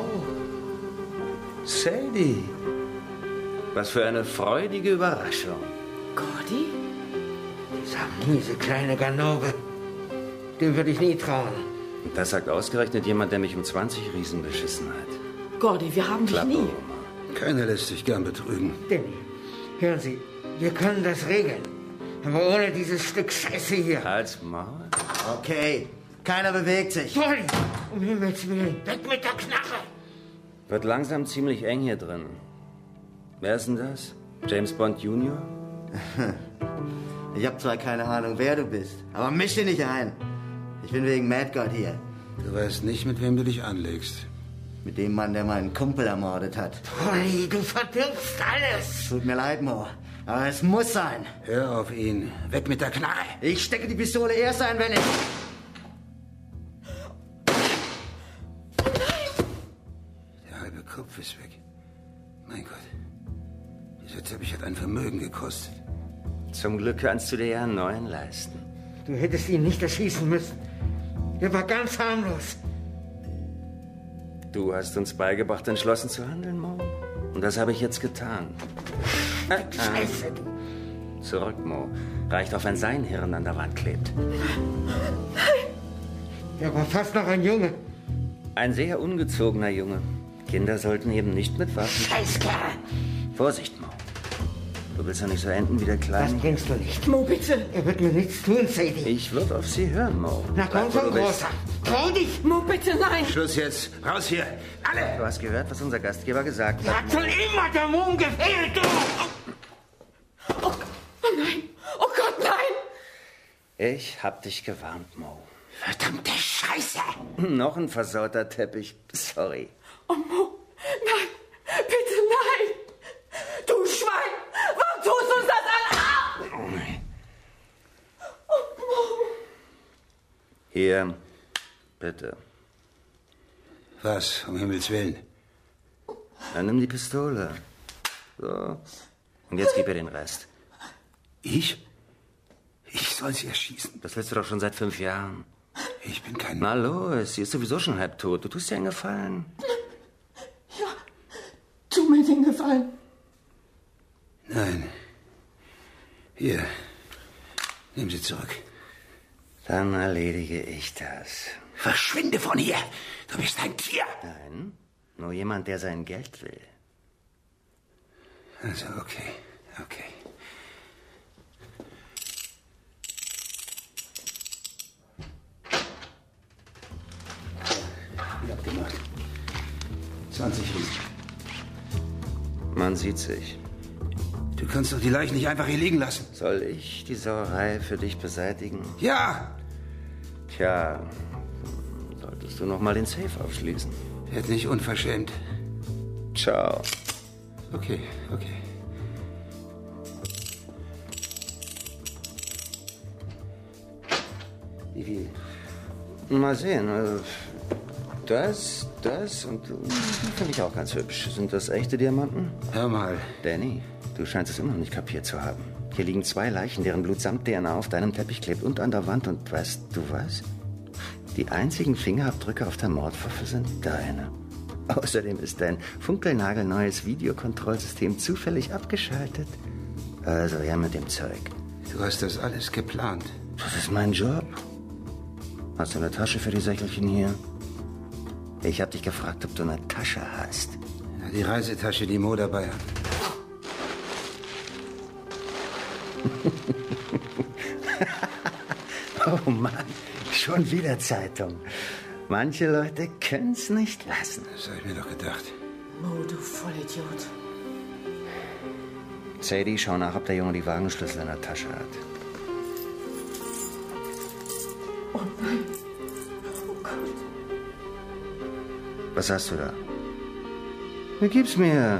Sadie. Was für eine freudige Überraschung.
Gordy?
Dieser miese kleine Ganove. Dem würde ich nie trauen.
Und das sagt ausgerechnet jemand, der mich um 20 Riesen beschissen hat.
Gordy, wir haben dich nie.
Keiner lässt sich gern betrügen.
Danny, hören Sie, wir können das regeln. Aber ohne dieses Stück Scheiße hier.
Halt's Maul.
Okay, keiner bewegt sich.
Polly, um Himmels Willen, weg mit der Knarre.
Wird langsam ziemlich eng hier drin. Wer ist denn das? James Bond Jr.?
Ich habe zwar keine Ahnung, wer du bist, aber misch dich nicht ein. Ich bin wegen Medgard hier.
Du weißt nicht, mit wem du dich anlegst.
Mit dem Mann, der meinen Kumpel ermordet hat.
Polly, du verdirbst alles.
Tut mir leid, Mo, aber es muss sein.
Hör auf ihn. Weg mit der Knarre.
Ich stecke die Pistole erst ein, wenn ich...
Der halbe Kopf ist weg. Mein Gott. Dieser Teppich hat ein Vermögen gekostet.
Zum Glück kannst du dir ja einen neuen leisten.
Du hättest ihn nicht erschießen müssen. Er war ganz harmlos.
Du hast uns beigebracht, entschlossen zu handeln, Mo. Und das habe ich jetzt getan.
Scheiße, du.
Zurück, Mo. Reicht auch, wenn sein Hirn an der Wand klebt.
Er war fast noch ein Junge.
Ein sehr ungezogener Junge. Kinder sollten eben nicht mit Waffen...
Scheißkerl!
Vorsicht, Mo. Du willst ja nicht so enden wie der Kleine.
Das bringst du nicht.
Mo, bitte.
Er wird mir nichts tun, Sadie.
Ich würde auf sie hören, Mo.
Na komm schon, Großer. Trau dich.
Mo, bitte, nein.
Schluss jetzt. Raus hier. Alle.
Du hast gehört, was unser Gastgeber gesagt
Er
hat.
hat schon immer der Mond gefehlt, du.
Oh nein. Oh Gott, nein.
Ich hab dich gewarnt, Mo.
Verdammte Scheiße.
Noch ein versauter Teppich. Sorry.
Oh, Mo. Nein. Bitte, nein. Du Schwein. Warum tust du uns das alle an? Oh, Mo.
Hier, bitte.
Was, um Himmels Willen?
Dann nimm die Pistole. So. Und jetzt gib ihr den Rest.
Ich? Ich soll sie erschießen?
Das willst du doch schon seit 5 Jahren.
Ich bin kein...
Na los, sie ist sowieso schon halb tot. Du tust dir einen Gefallen.
Ja, tu mir den Gefallen.
Nein. Hier. Nimm sie zurück.
Dann erledige ich das.
Verschwinde von hier. Du bist ein Tier.
Nein, nur jemand, der sein Geld will.
Also, okay. Okay. Wie abgemacht. 20 Riesen.
Man sieht sich.
Du kannst doch die Leichen nicht einfach hier liegen lassen.
Soll ich die Sauerei für dich beseitigen?
Ja!
Tja, solltest du noch mal den Safe aufschließen.
Werd nicht unverschämt.
Ciao.
Okay. Wie viel?
Mal sehen. Also das und die finde ich auch ganz hübsch. Sind das echte Diamanten?
Hör mal.
Danny, du scheinst es immer noch nicht kapiert zu haben. Hier liegen 2 Leichen, deren Blut samt DNA auf deinem Teppich klebt und an der Wand. Und weißt du was? Die einzigen Fingerabdrücke auf der Mordwaffe sind deine. Außerdem ist dein funkelnagelneues Videokontrollsystem zufällig abgeschaltet. Also ja, mit dem Zeug.
Du hast das alles geplant.
Das ist mein Job. Hast du eine Tasche für die Säckelchen hier? Ich hab dich gefragt, ob du eine Tasche hast.
Ja, die Reisetasche, die Mo dabei hat.
Oh Mann, schon wieder Zeitung. Manche Leute können's nicht lassen.
Das hab ich mir doch gedacht.
Mo, du Vollidiot.
Sadie, schau nach, ob der Junge die Wagenschlüssel in der Tasche hat.
Oh nein. Oh Gott.
Was hast du da? Gib's mir.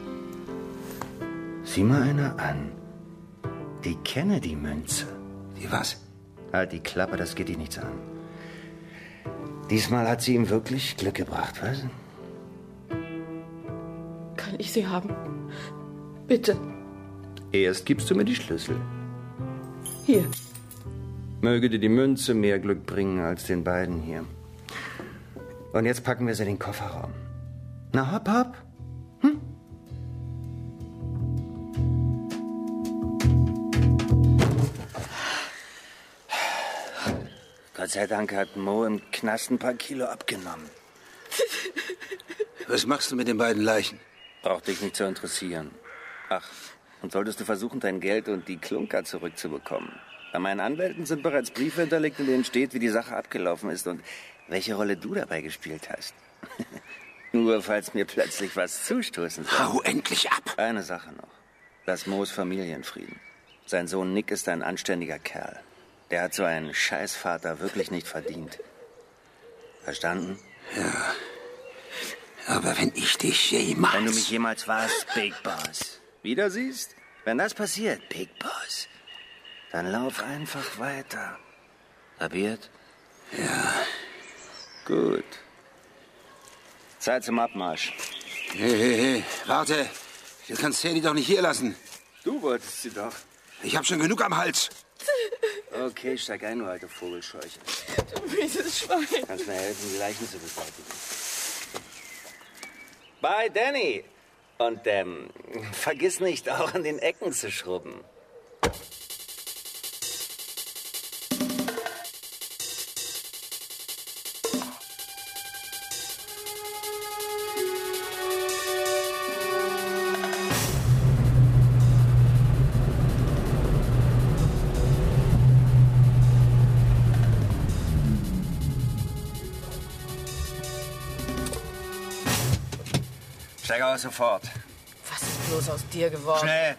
Sieh mal einer an. Die Kennedy-Münze.
Die was?
Halt die Klappe, das geht dich nichts an. Diesmal hat sie ihm wirklich Glück gebracht, was?
Kann ich sie haben? Bitte.
Erst gibst du mir die Schlüssel.
Hier.
Möge dir die Münze mehr Glück bringen als den beiden hier. Und jetzt packen wir sie in den Kofferraum. Na, hopp, hopp. Gott sei Dank hat Mo im Knast ein paar Kilo abgenommen.
Was machst du mit den beiden Leichen?
Braucht dich nicht zu interessieren. Ach, und solltest du versuchen, dein Geld und die Klunker zurückzubekommen. Bei meinen Anwälten sind bereits Briefe hinterlegt, in denen steht, wie die Sache abgelaufen ist und welche Rolle du dabei gespielt hast. Nur falls mir plötzlich was zustoßen soll.
Hau endlich ab!
Eine Sache noch. Lass Moos Familienfrieden. Sein Sohn Nick ist ein anständiger Kerl. Der hat so einen Scheißvater wirklich nicht verdient. Verstanden?
Ja. Aber wenn ich dich jemals...
Wenn du mich jemals warst, Big Boss. Wieder siehst? Wenn das passiert, Big Boss, dann lauf einfach weiter. Kapiert?
Ja.
Gut. Zeit zum Abmarsch.
Hey, warte. Du kannst Sadie doch nicht hier lassen.
Du wolltest sie doch.
Ich hab schon genug am Hals.
Okay, steig ein, du alte Vogelscheuche.
Du mieses Schwein.
Kannst mir helfen, die Leichen zu beseitigen. Bye, Danny. Und vergiss nicht, auch an den Ecken zu schrubben. Steig aus sofort.
Was ist bloß aus dir geworden?
Schnell!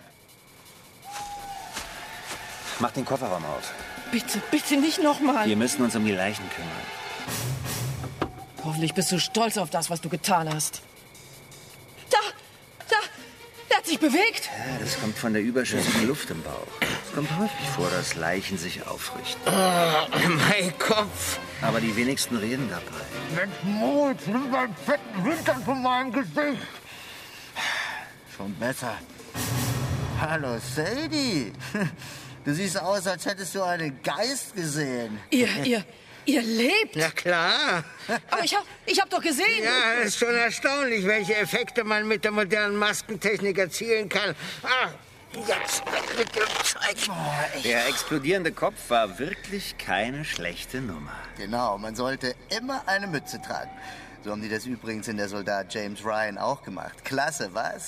Mach den Kofferraum auf.
Bitte nicht nochmal.
Wir müssen uns um die Leichen kümmern.
Hoffentlich bist du stolz auf das, was du getan hast. Da! Er hat sich bewegt.
Ja, das kommt von der überschüssigen Luft im Bauch. Es kommt häufig vor, dass Leichen sich aufrichten.
Mein Kopf.
Aber die wenigsten reden dabei.
Mensch, Mut, nimm deinen fetten Hintern von meinem Gesicht. Schon besser. Hallo, Sadie. Du siehst aus, als hättest du einen Geist gesehen.
Ihr lebt?
Na klar.
Aber ich hab doch gesehen.
Ja, ist schon erstaunlich, welche Effekte man mit der modernen Maskentechnik erzielen kann. Ah, jetzt mit dem Zeug.
Der explodierende Kopf war wirklich keine schlechte Nummer.
Genau, man sollte immer eine Mütze tragen. So haben die das übrigens in der Soldat James Ryan auch gemacht. Klasse, was?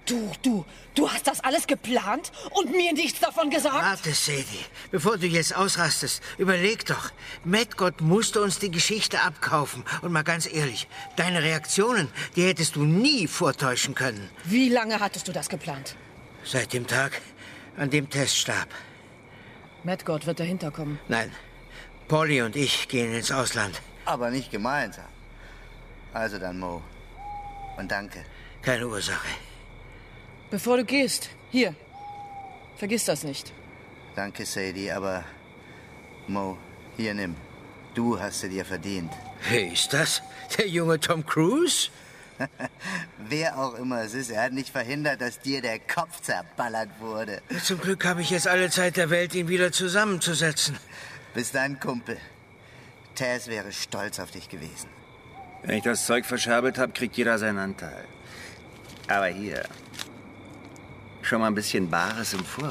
Du hast das alles geplant und mir nichts davon gesagt?
Warte, Sadie. Bevor du jetzt ausrastest, überleg doch. Medgott musste uns die Geschichte abkaufen. Und mal ganz ehrlich, deine Reaktionen, die hättest du nie vortäuschen können.
Wie lange hattest du das geplant?
Seit dem Tag, an dem Tess starb.
Medgott wird dahinter kommen.
Nein, Polly und ich gehen ins Ausland.
Aber nicht gemeinsam. Also dann, Mo. Und danke.
Keine Ursache.
Bevor du gehst, hier. Vergiss das nicht.
Danke, Sadie, aber Mo, hier nimm. Du hast sie dir verdient.
Hey, ist das der junge Tom Cruise?
Wer auch immer es ist, er hat nicht verhindert, dass dir der Kopf zerballert wurde.
Zum Glück habe ich jetzt alle Zeit der Welt, ihn wieder zusammenzusetzen.
Bis dann, Kumpel. Tess wäre stolz auf dich gewesen.
Wenn ich das Zeug verscherbelt habe, kriegt jeder seinen Anteil. Aber hier, schon mal ein bisschen Bares im Voraus.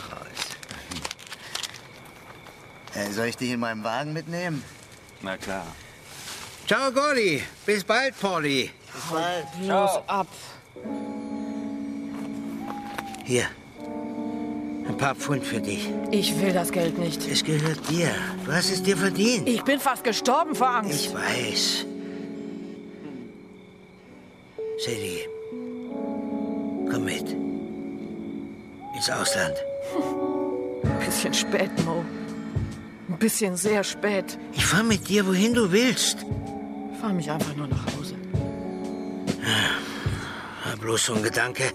Soll ich dich in meinem Wagen mitnehmen?
Na klar.
Ciao, Golly. Bis bald, Polly.
Bis bald.
Los ab.
Hier. Ein paar Pfund für dich.
Ich will das Geld nicht.
Es gehört dir. Du hast es dir verdient.
Ich bin fast gestorben vor Angst.
Ich weiß. Sadie, komm mit. Ins Ausland.
Ein bisschen spät, Mo. Ein bisschen sehr spät.
Ich fahr mit dir, wohin du willst.
Fahr mich einfach nur nach Hause.
Bloß so ein Gedanke.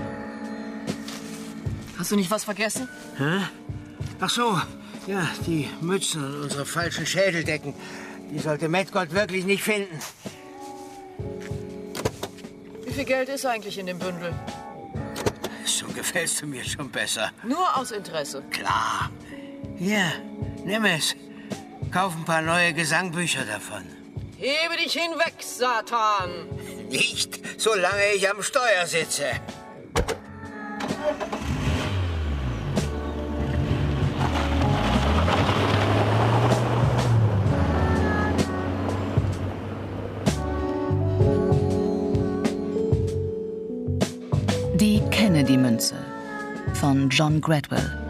Hast du nicht was vergessen?
Hä? Ach so, ja, die Mützen und unsere falschen Schädeldecken. Die sollte Medgott wirklich nicht finden.
Wie viel Geld ist eigentlich in dem Bündel?
So gefällst du mir schon besser.
Nur aus Interesse.
Klar. Hier, nimm es. Kauf ein paar neue Gesangbücher davon.
Hebe dich hinweg, Satan!
Nicht, solange ich am Steuer sitze.
Die Kennedy-Münze von John Gradwell.